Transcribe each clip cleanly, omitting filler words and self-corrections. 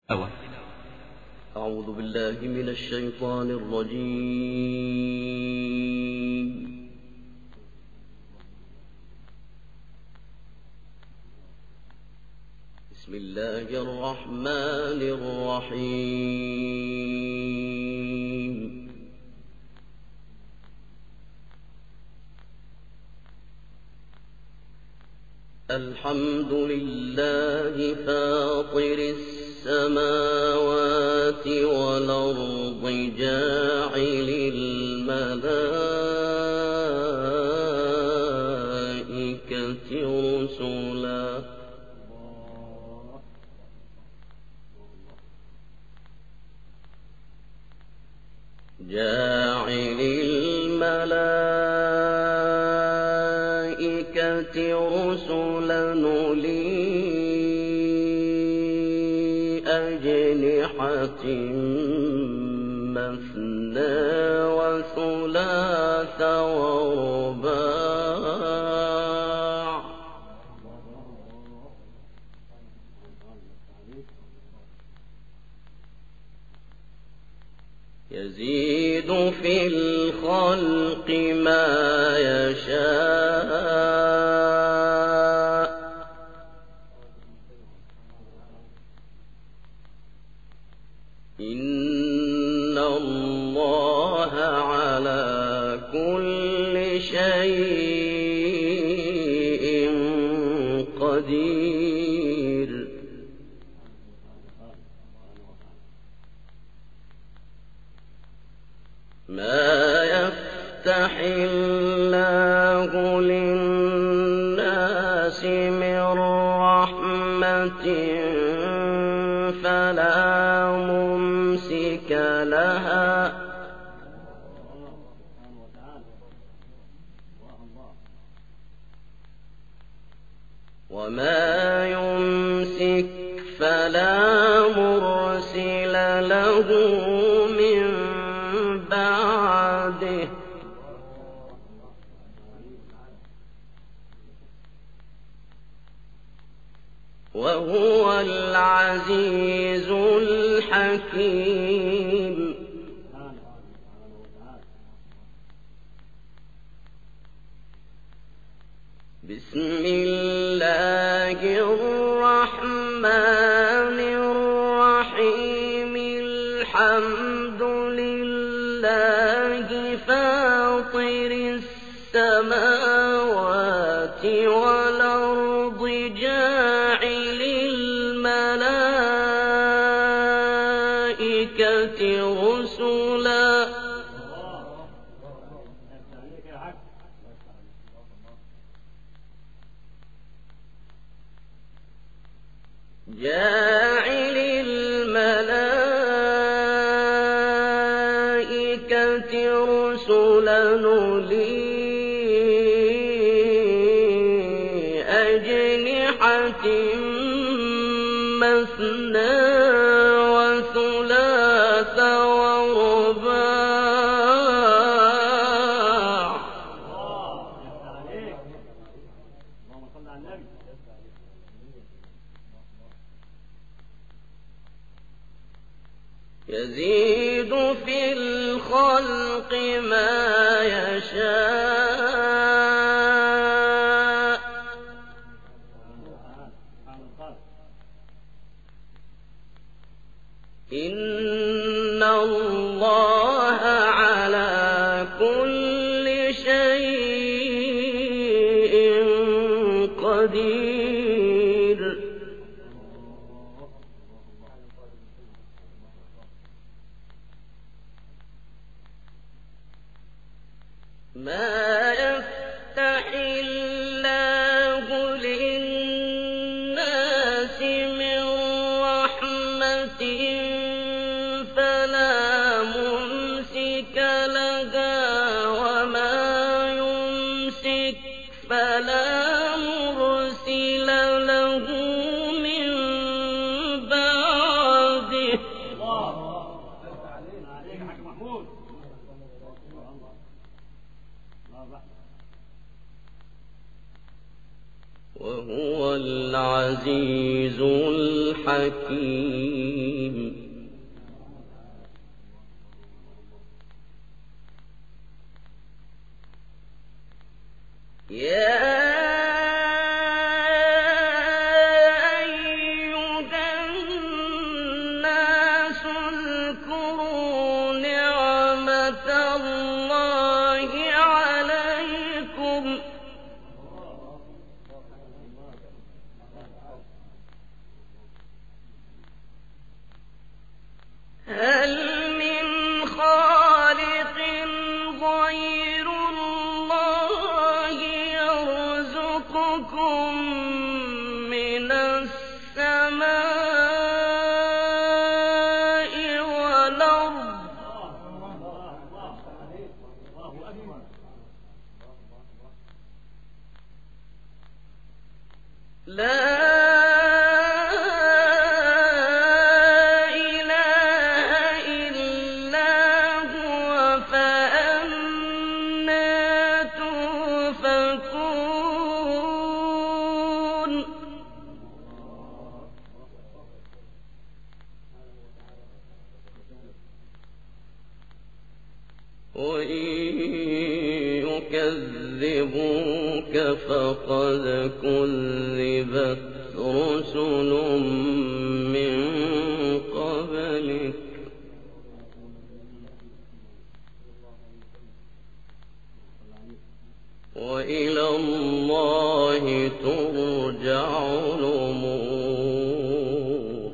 أعوذ بالله من الشيطان الرجيم. بسم الله الرحمن الرحيم. الحمد لله فاطر السماوات والأرض جاعل الملائكة رسلا أولي أجنحة مثنى وثلاث ورباع يزيد في الخلق ما يشاء إن الله على كل شيء قدير. ما يفتح الله للناس من رحمة فلا ممسك لها وما يمسك فلا مرسل له من بعده وهو العزيز الحكيم. بسم الله الرحمن الرحيم. الحمد لله فاطر السماوات والأرض جاعل الملائكة رسلا أولي أجنحة مثنى وثلاث ورباع يزيد في الخلق ما يشاء إن الله على كل شيء قدير. ما يفتح الله للناس من رحمة فلا ممسك لها وما يمسك فلا مرسل له من بعده وهو العزيز الحكيم. تذكروا نعمة الله عليكم هل من خالق غير الله يرزقكم من السماء والأرض لا وإن يكذبوك فقد كذبت رسل من قبلك وإلى الله ترجع الأمور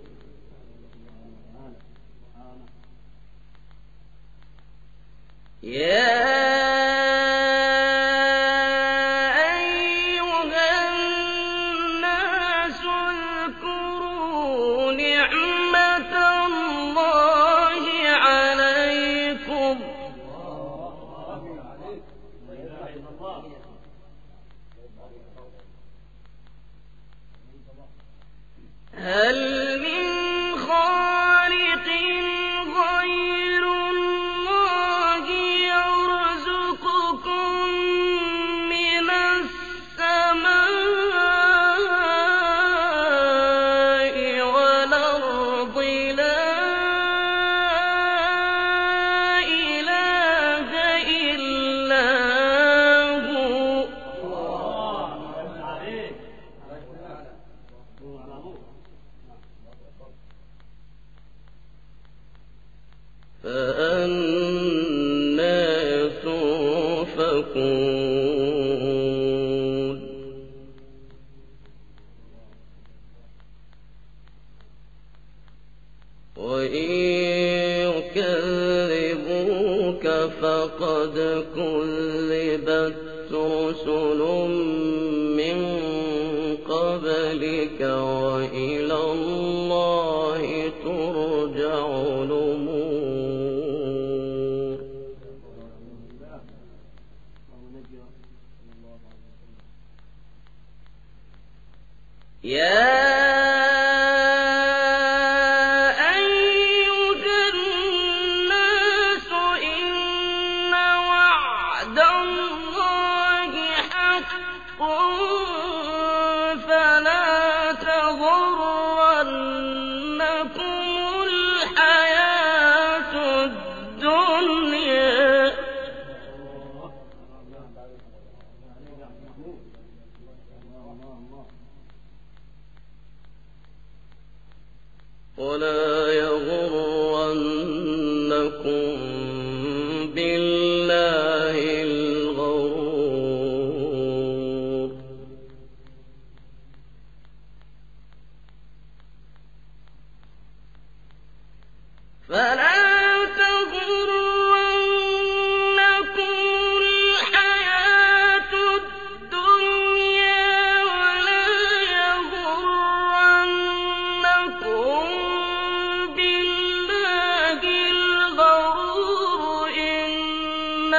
يا أيها الناس اذكروا نعمة الله عليكم هل من خالق غير الله يرزقكم من السماء والأرض لا إله إلا هو فأنى تؤفكون وإن يكذبوك فقد كذبت رسل من قبلك وإلى الله ترجع الأمور يا أيها الناس إن وعد الله حق فلا تغرنكم الحياة الدنيا ولا يغرنكم بالله الغرور فلا تغرنكم الحياة الدنيا ولا يغرنكم بالله الغرور إن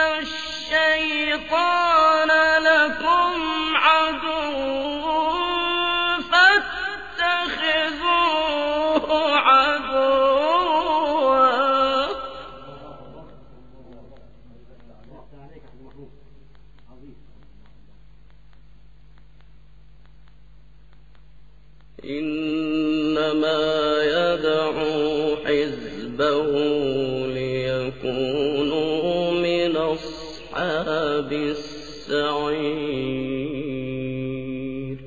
الشيطان لكم عدو فاتخذوه عدوا إنما يدعو حزبه ليكونوا من أصحاب السعير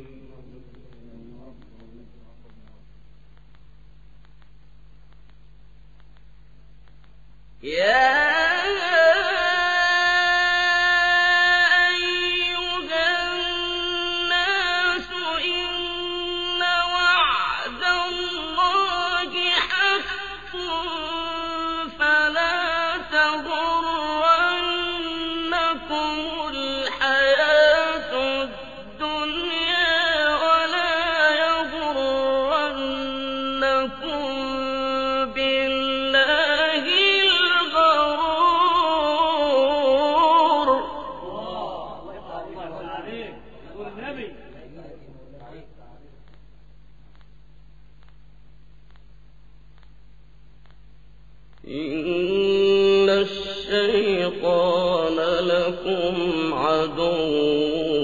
إن الشيطان لكم عدو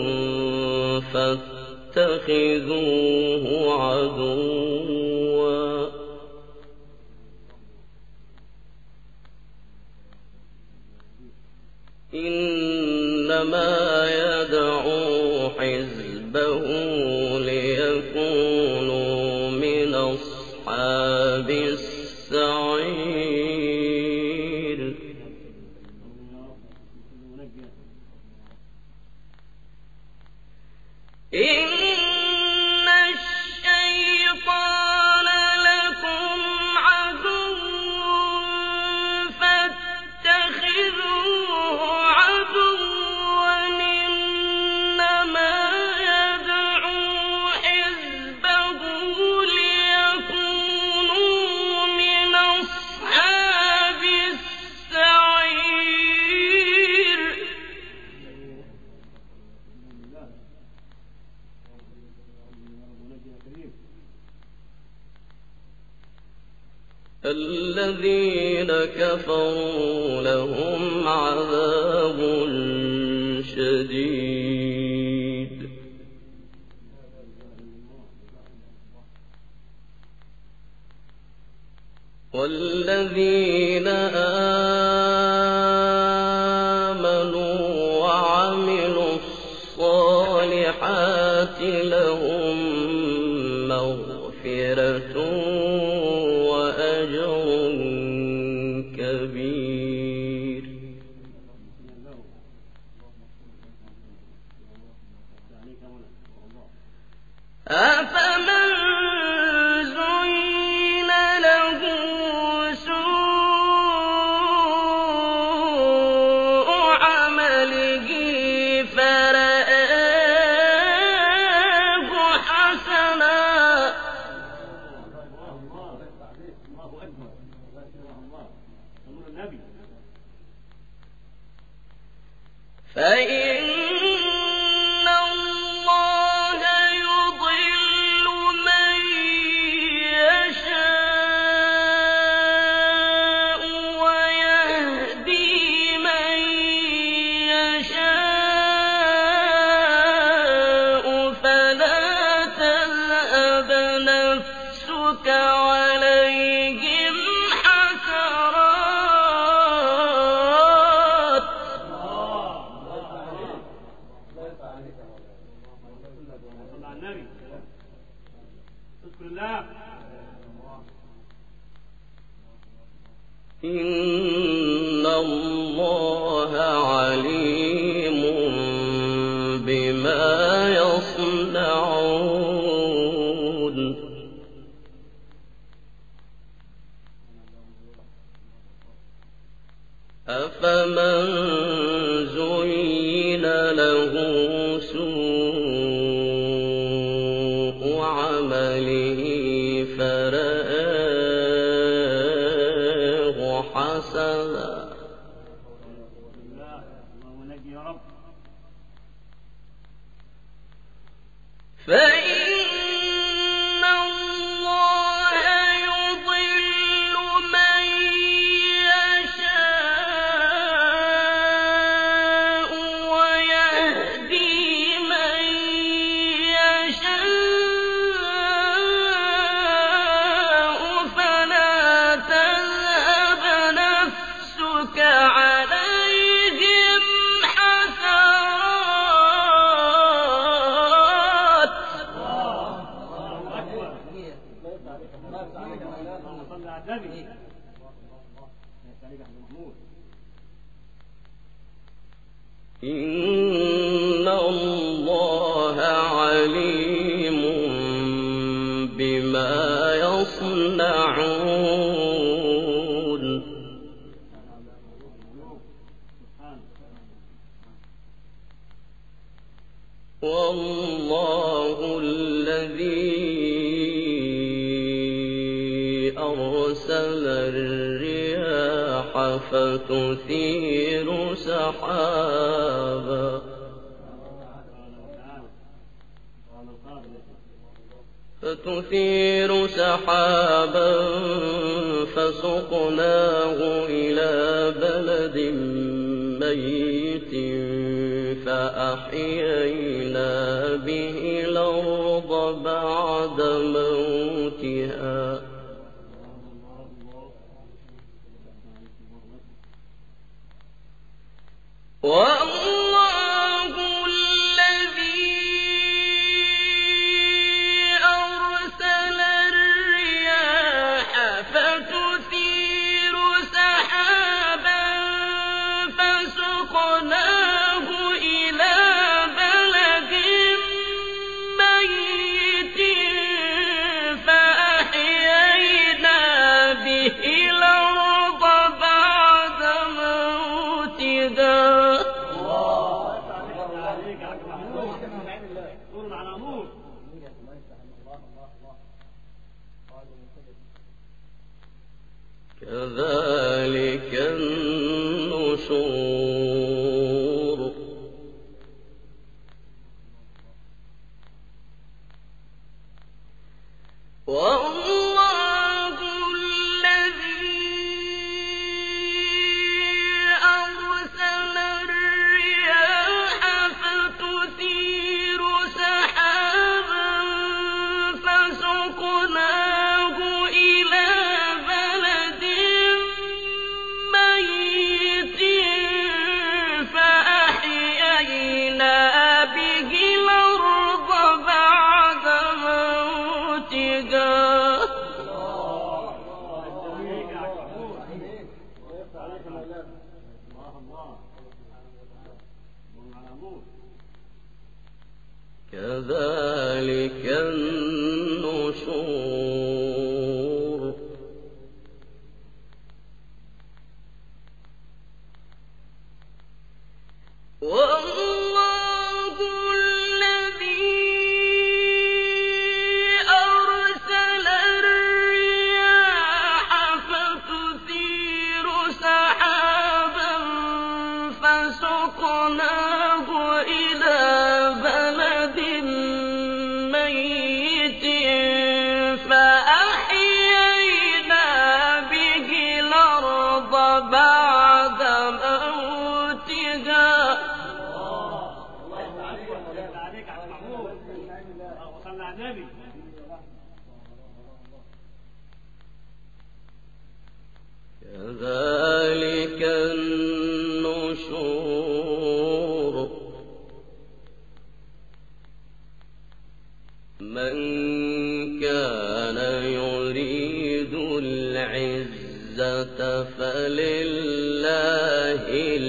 فاتخذوه عدوا إنما يدعو حزبه ليكونوا من أصحاب السعير إن الشيطان لكم عدو فاتخذوه عدوا إنما يدعو حزبه ليكونوا من أصحاب السعير الذين كفروا لهم عذاب شديد والذين آمنوا وعملوا الصالحات لهم مغفرة وأجر كبير أفمن زين له سوء عمله فرآه حسنا فإن الله يضل من يشاء ويهدي من يشاء فلا تذهب نفسك عليهم حسرات إن الله عليم بما يصنعون أفمن زين له سوء عمله فرآه حسنا فإن الله يضل من يشاء ويهدي من يشاء فلا تذهب نفسك عليهم حسرات إن الله عليم بما يصنعون والله الذي أرسل الرياح فتثير سحابا فسقناه إلى بلد ميت فأحيينا به الأرض بعد موتها والله الذي أرسل الرياح فتثير سحابا فسقناه إلى بلد ميت فأحيينا به الأرض بعد موتها كذلك النشور والله الذي أرسل الرياح فتثير سحابا فسقناه إلى بلد ميت فأحيينا به الأرض بعد موتها كذلك النشور والله الذي أرسل الرياح فتثير سحابا فسقناه إلى بلد ميت فأحيينا به الأرض بعد موتها كذلك النشور من كان يريد العزة فلله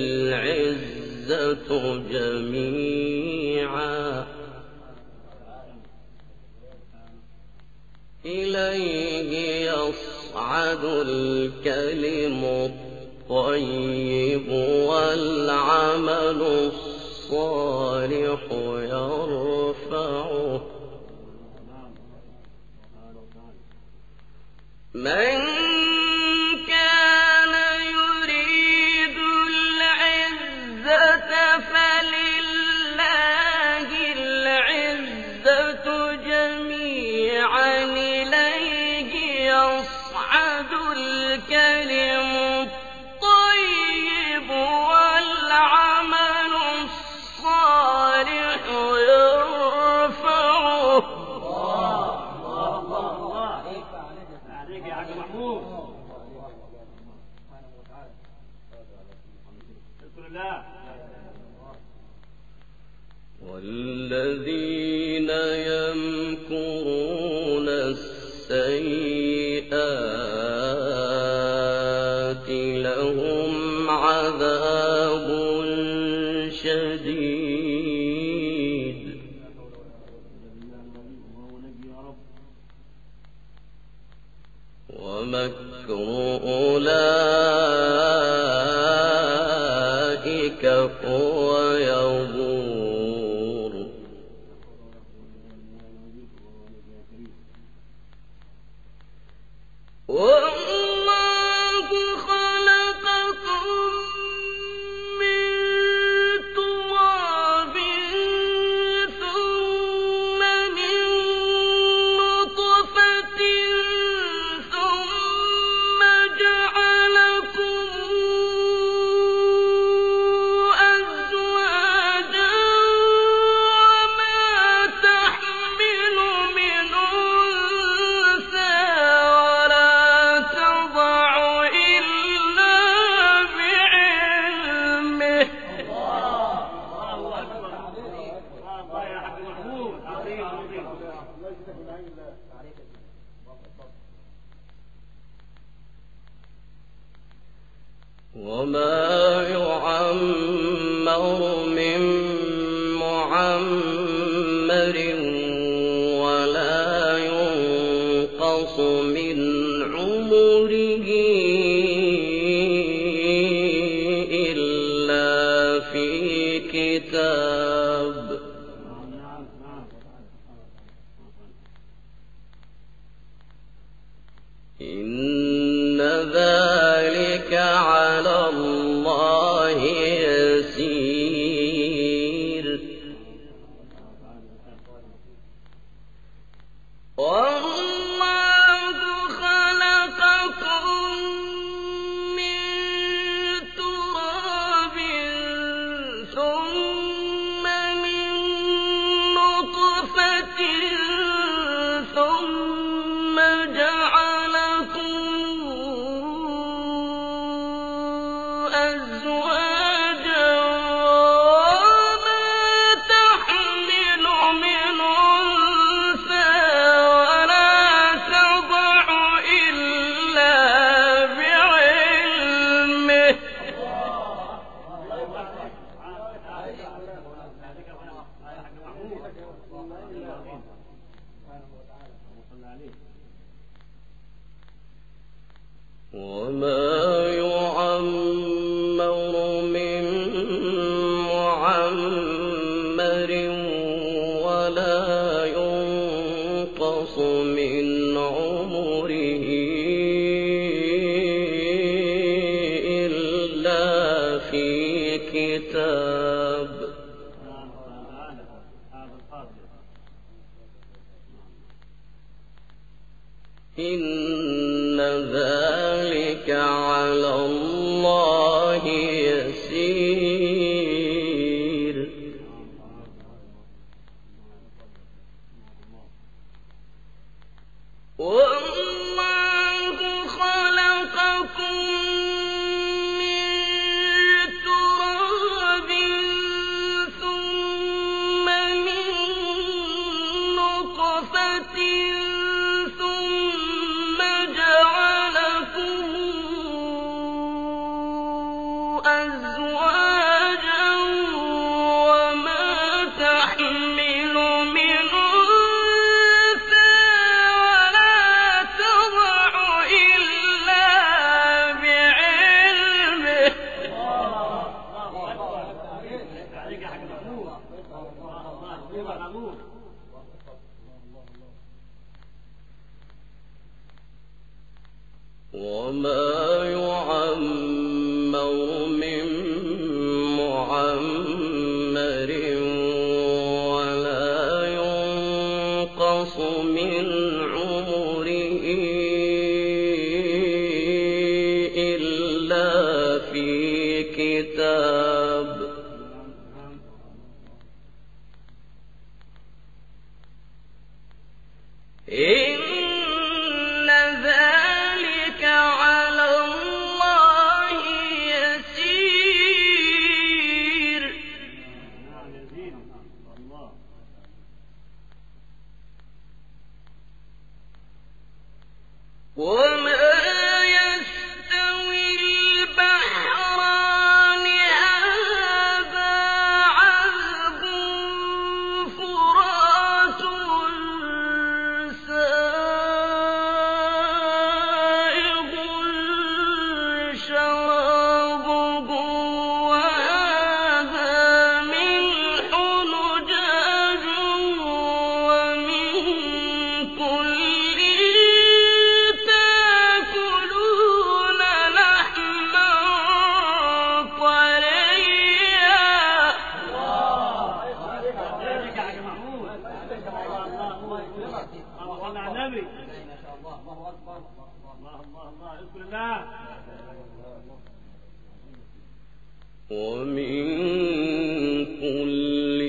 العزة جميعا إليه يصعد الكلم الطيب والعمل الصالح يرفعه من كان يريد العزة فلله العزة جميعا إليه يصعد الكلم الطيب والعمل الصالح يرفعه والذين يمكرون السيئات عذاب شديد ومكر أولئك هو يبور والله خلقكم من تراب ثم من نطفة ثم جعلكم أزواجا وما تحمل من أنثى ولا تضع إلا بعلمه وما يعمر من معمر ولا ينقص من عمره إلا في كتاب إن ذلك على الله يسير والله خلقكم من تراب ثم من نطفة ثم جعلكم أزواجا وما تحمل من أنثى ولا تضع إلا بعلمه وما يعمر من معمر ولا ينقص من عمره إلا في كتاب إن ذلك على الله يسير والله خلقكم من تراب ثم من نطفة ثم جعلكم أزواجا وما تحمل من أنثى ولا تضع إلا بعلمه وما يعمر من معمر ولا ينقص من عمره إلا في كتاب إن ذلك على الله ومن كل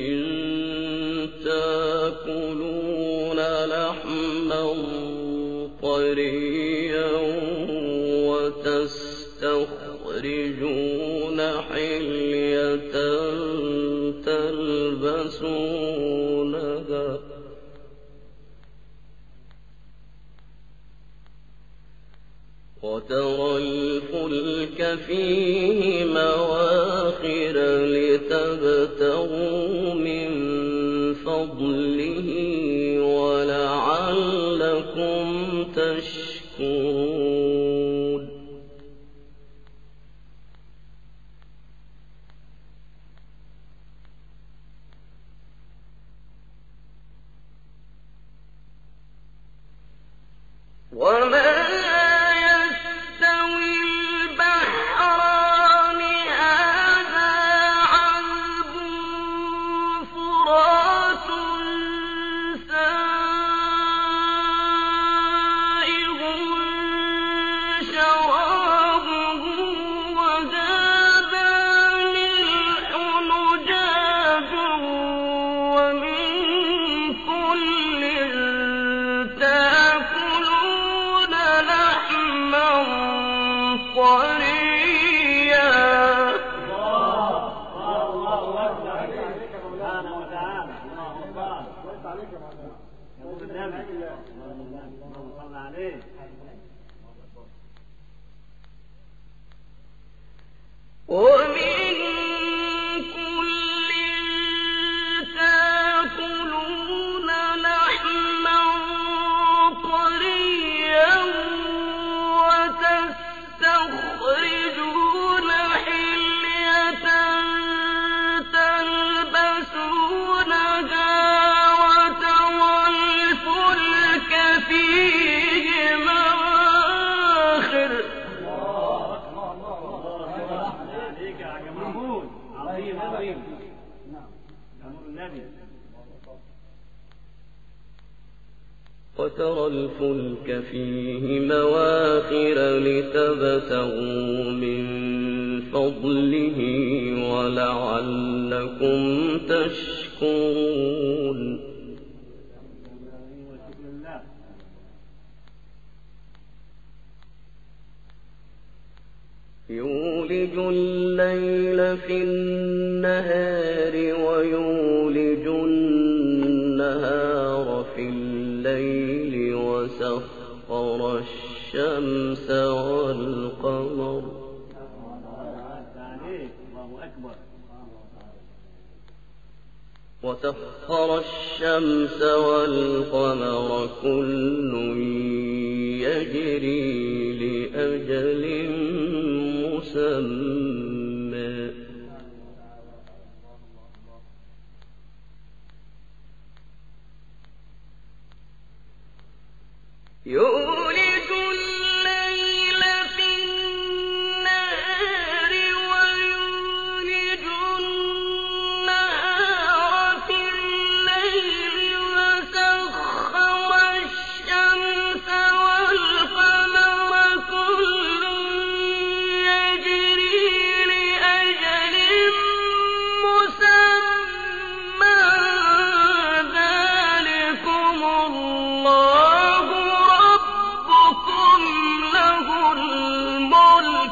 تأكلون لحما طريا وتستخرجون حلية تلبسونها وترى الفلك فيه مواخر لتبتغوا من فضله ولعلكم تشكرون وما وترى الفلك فيه مواخر لتبتغوا من فضله ولعلكم تشكرون يولج الليل في النهار ويولج النهار في الليل وسخر الشمس والقمر كل يجري لأجل مسمى يولج الليل في النهار ويولج النهار في الليل وسخر الشمس والقمر كل يجري لأجل مسمى ذلكم الله ربكم له الملك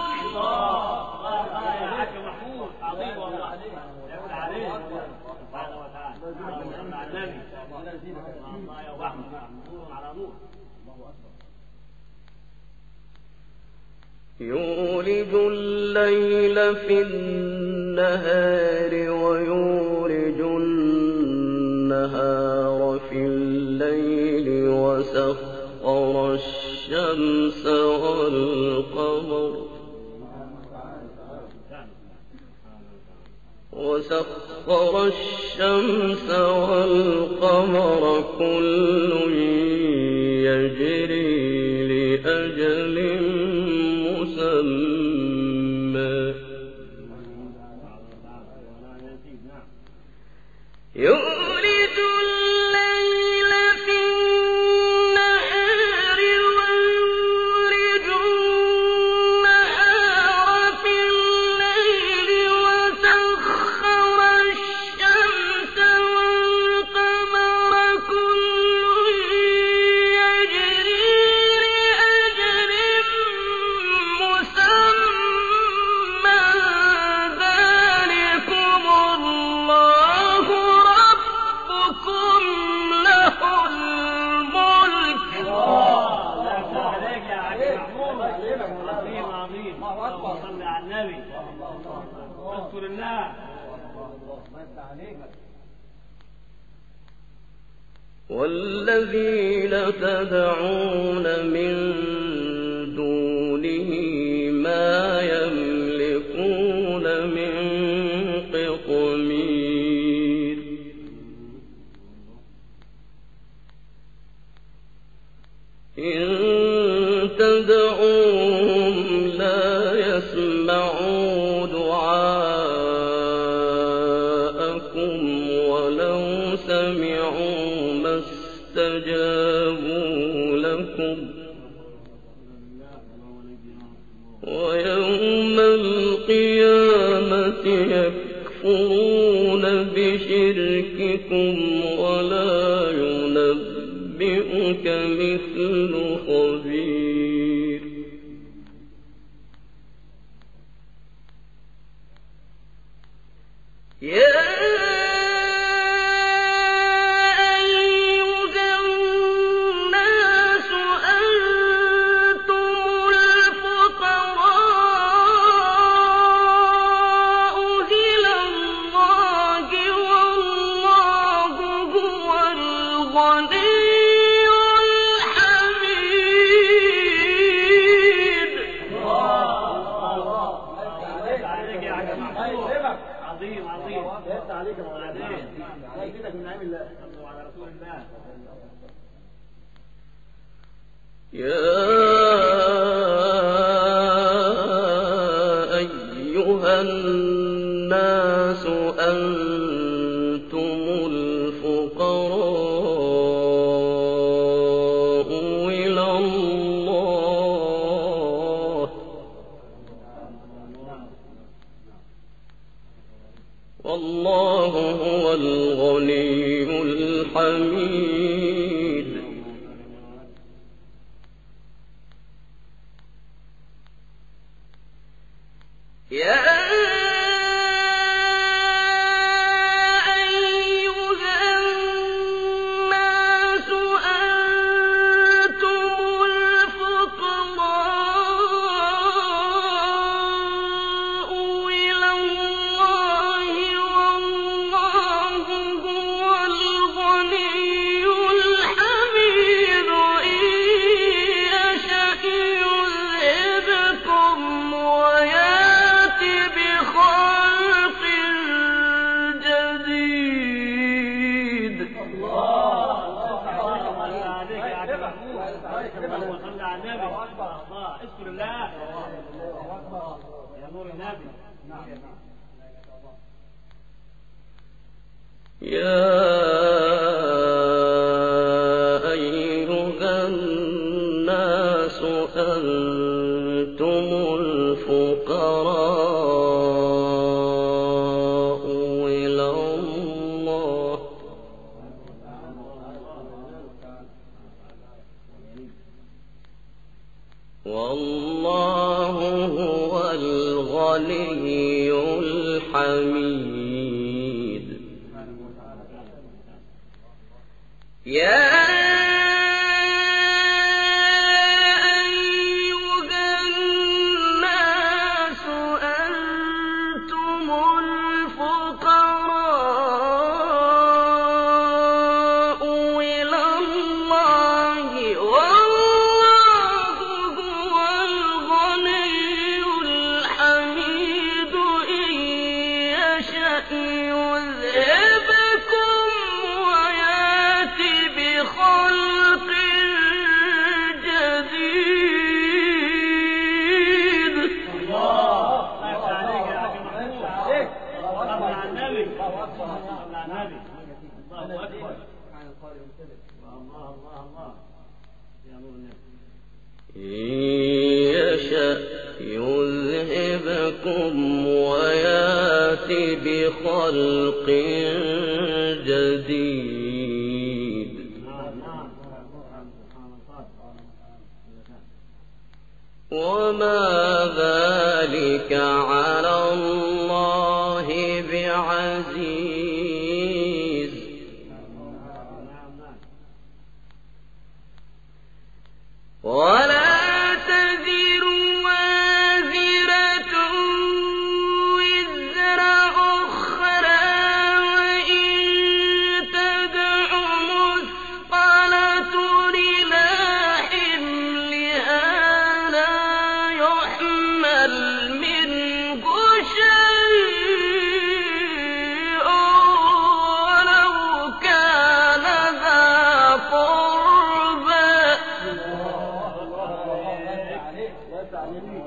يولج الليل في النهار ويولج النهار في الليل وسخر الشمس والقمر كل يجري لأجل مسمى يولج الليل في النهار ويولج عظيم عظيم. اللهم صل على النبي. اذكر الله. والذين تدعون من دونه ما يملكون من قطمير إن تدعوهم لا يسمعوا دعاءكم ولو سمعوا ما استجابوا لكم ويوم القيامة يكفرون بشرككم ولا ينبئك مثل خبير عظيم عظيم. ليس عليك وعليك. لا يفيدك من نعيم الله. صلوا على رسول الله. يا أيها الناس أنتم الفقراء إلى الله والله هو الغني الحميد يا اذكر الله. يا نور النبي. يا أيها الناس أنتم الفقراء إلى الله والله هو الغني الحميد يا يشأ يذهبكم ويأتي بخلق جديد وما ذلك على الله بعزيز ولا تزر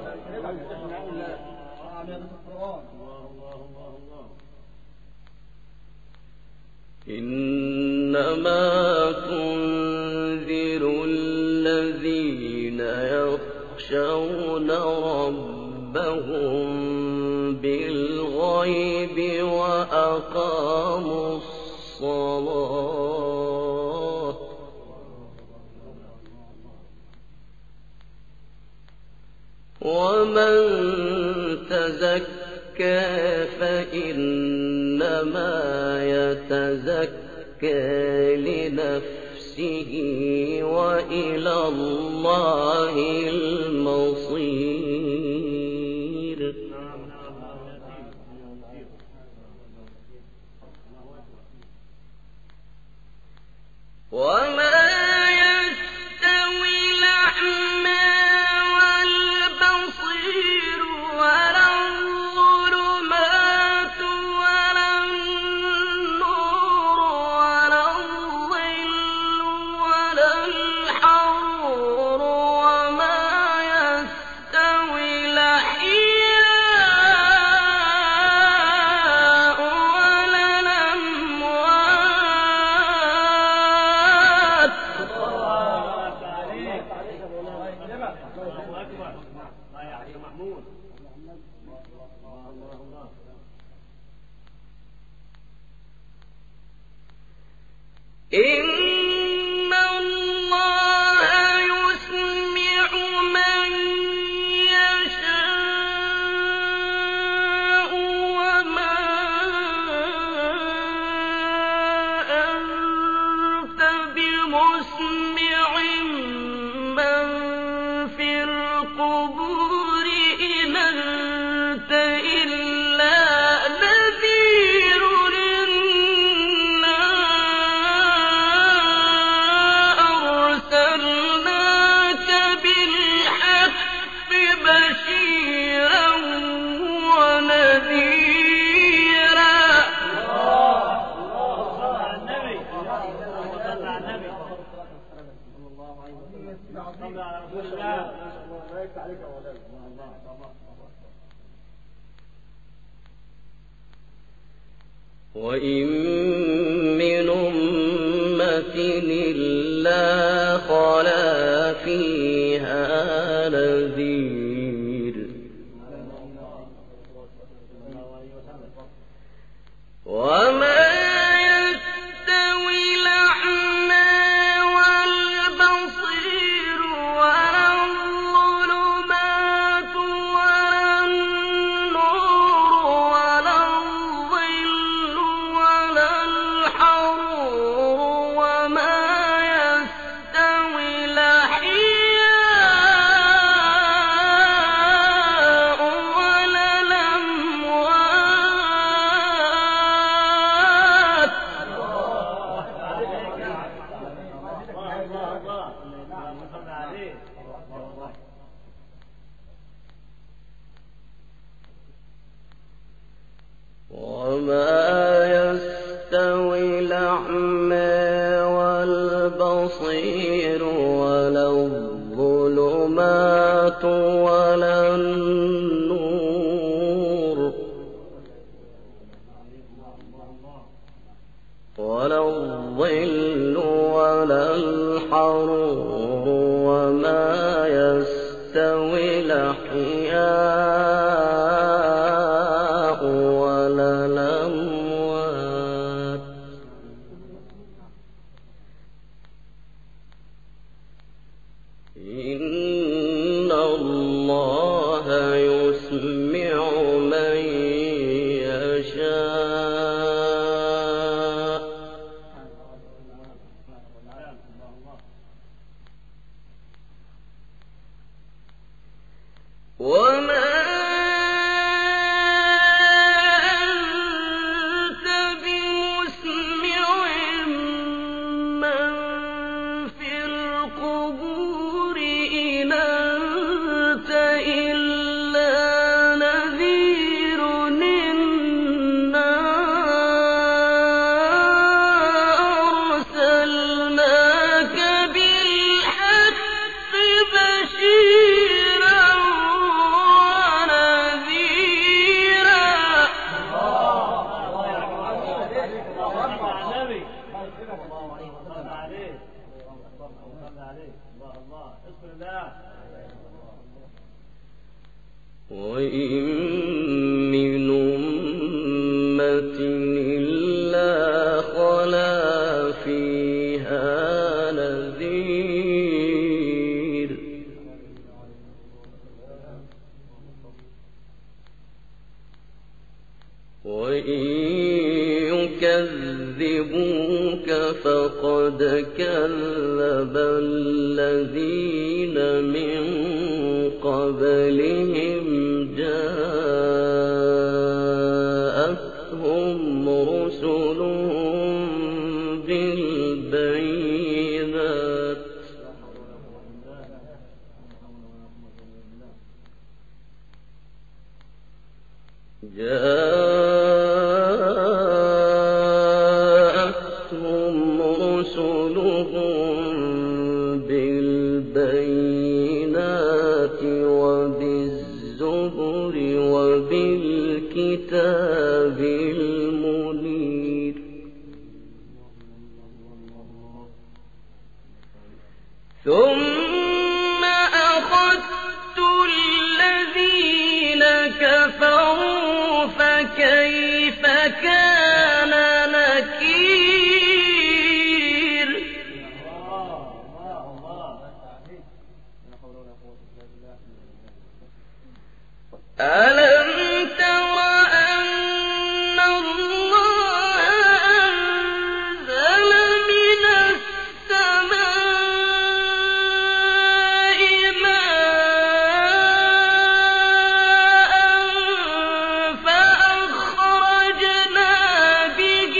إنما تنذر الذين يخشون ربهم بالغيب وأقاموا الصلاة ومن تزكى فإنما يتزكى لنفسه وإلى الله المصير. وما يستوي الأعمى والبصير ولا الظلمات ولا النور ولا الظل ولا الحرور وما يستوي الأحياء ولا الأموات. إن الله يسمع من يشاء وما أنت بمسمع من في القبور إن أنت إلا نذير إنا أرسلناك بالحق بشيرا ونذيرا. وإن من أمة إلا خلا فيها نذير وما يستوي الأعمى والبصير ولا الظلمات ولا النور ولا الظل ولا الحرور وما يستوي الأحياء ولا الأموات. وما يستوي الأعمى والبصير ولا الظلمات ولا النور ولا الظل ولا الحرور وما يستوي الأحياء ولا الأموات. إن الله يسمع من يشاء وما أنت بمسمع من في القبور إن أنت إلا نذير إنا أرسلناك بالحق بشيرا وإن من أمة إلا خلا فيها نذير وإن يكذبوك فقد كذب الذين من قبلهم جاءتهم رسلهم بالبينات وبالزبر وبالكتاب المنير ثم أخذت الذين كفروا فكيف كان نكير ألم تر أن الله أنزل من السماء ماء فأخرجنا به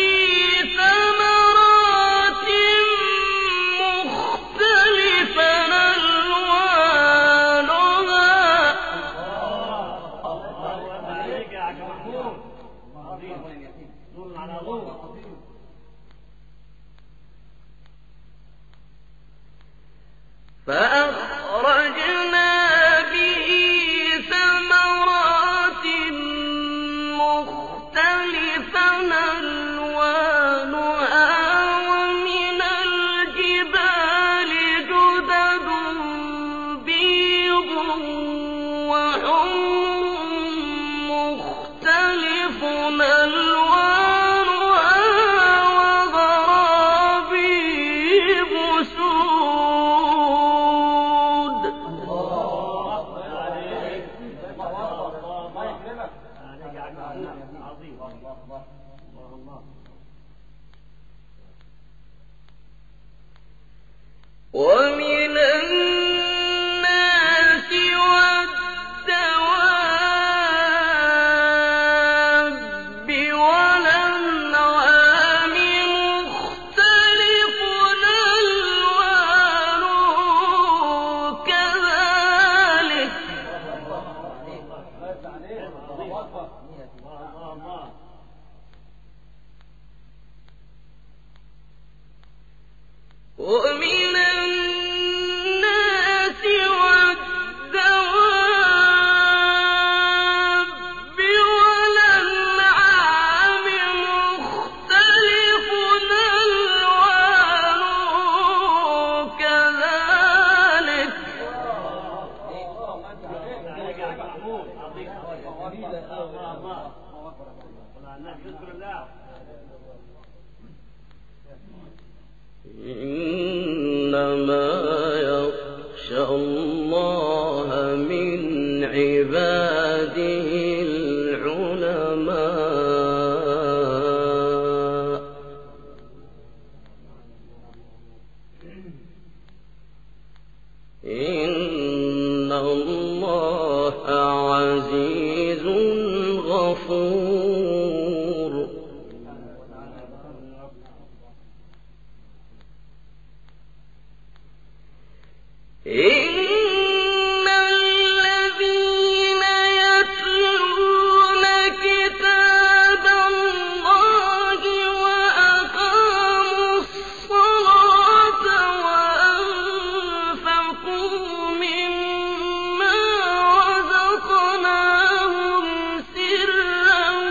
ثمرات مختلفا فأخرجنا به ثمرات مختلفا ألوانها ومن الجبال جدد بيض وحمر مختلف ألوانها وغرابيب سود ومن الناس والدواب والأنعام مختلف ألوانه كذلك ومن الناس والدواب والأنعام مختلف ألوانه كذلك إنما يخشى الله من عباده العلماء إن الله عزيز غفور إن الذين يتلون كتاب الله وأقاموا الصلاة وأنفقوا مما رزقناهم سرا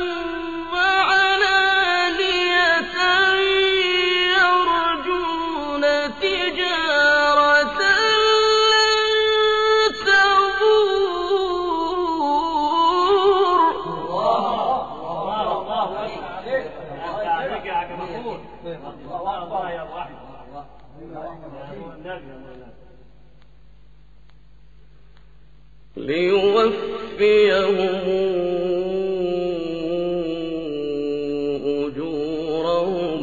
ليوفيهم أجورهم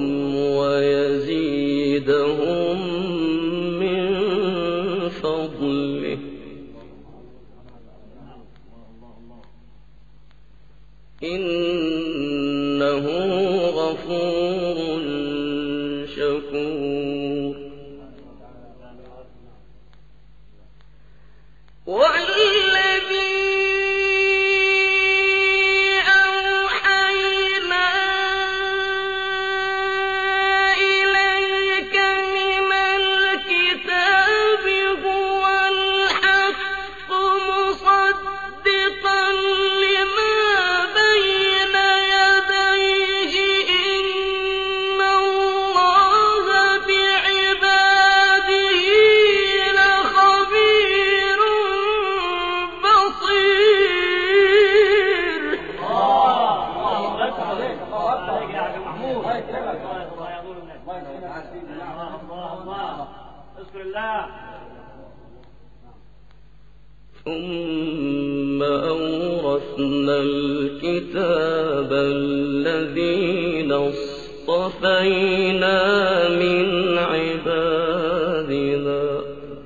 ويزيدهم من فضله إنه غفور شكور والذي أوحينا إليك من الكتاب هو الحق مصدقا لما بين يديه إن الله بعباده لخبير بصير ثم أورثنا الكتاب الذين اصطفينا من عبادنا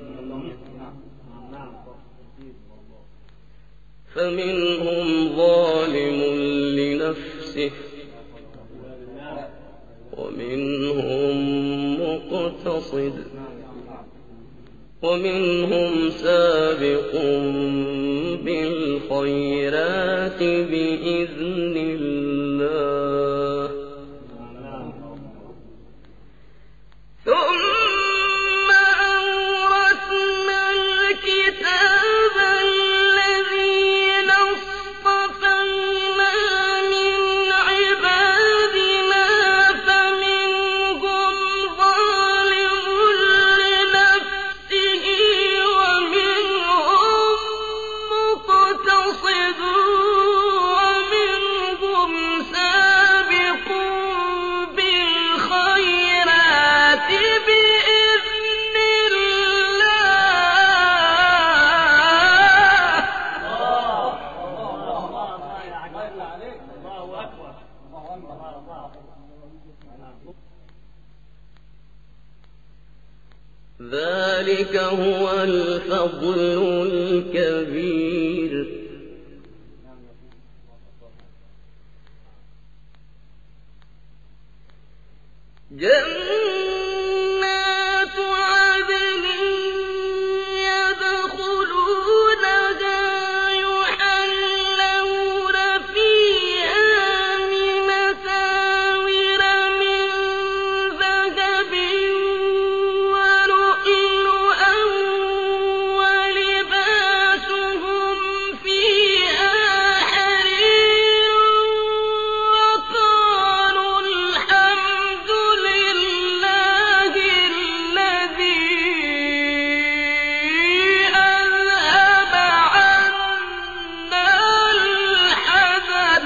فمنهم ظالم لنفسه ومنهم مقتصد ومنهم سابق بالخيرات بإذن الله ثم أورثنا الكتاب الذين اصطفينا من عبادنا فمنهم ظالم لنفسه ومنهم مقتصد ومنهم سابق بالخيرات بإذن ذلك هو الفضل الكبير جنات عدن يدخلونها يحلون فيها من أساور من ذهب ولؤلؤا ولباسهم فيها حرير وقالوا الحمد لله الذي أذهب عنا الحزن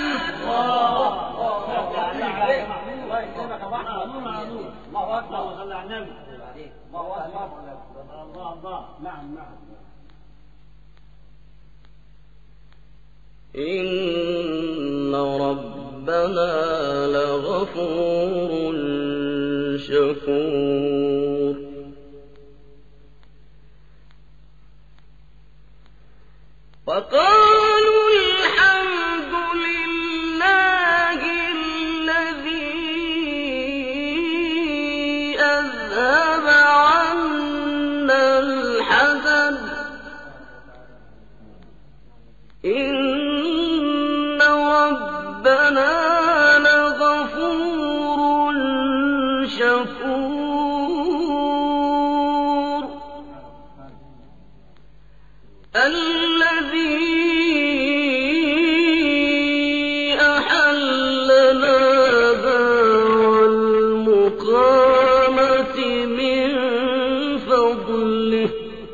إن ربنا لغفور شكور وقالوا الحمد لله الذي أذهب عنا الحزن إن ربنا لغفور شكور الذي أحلنا دار المقامة من فضله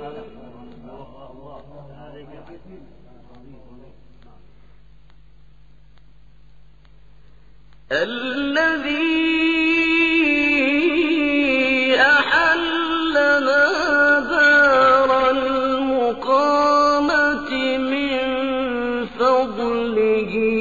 الذي أحلنا دار المقامة من فضله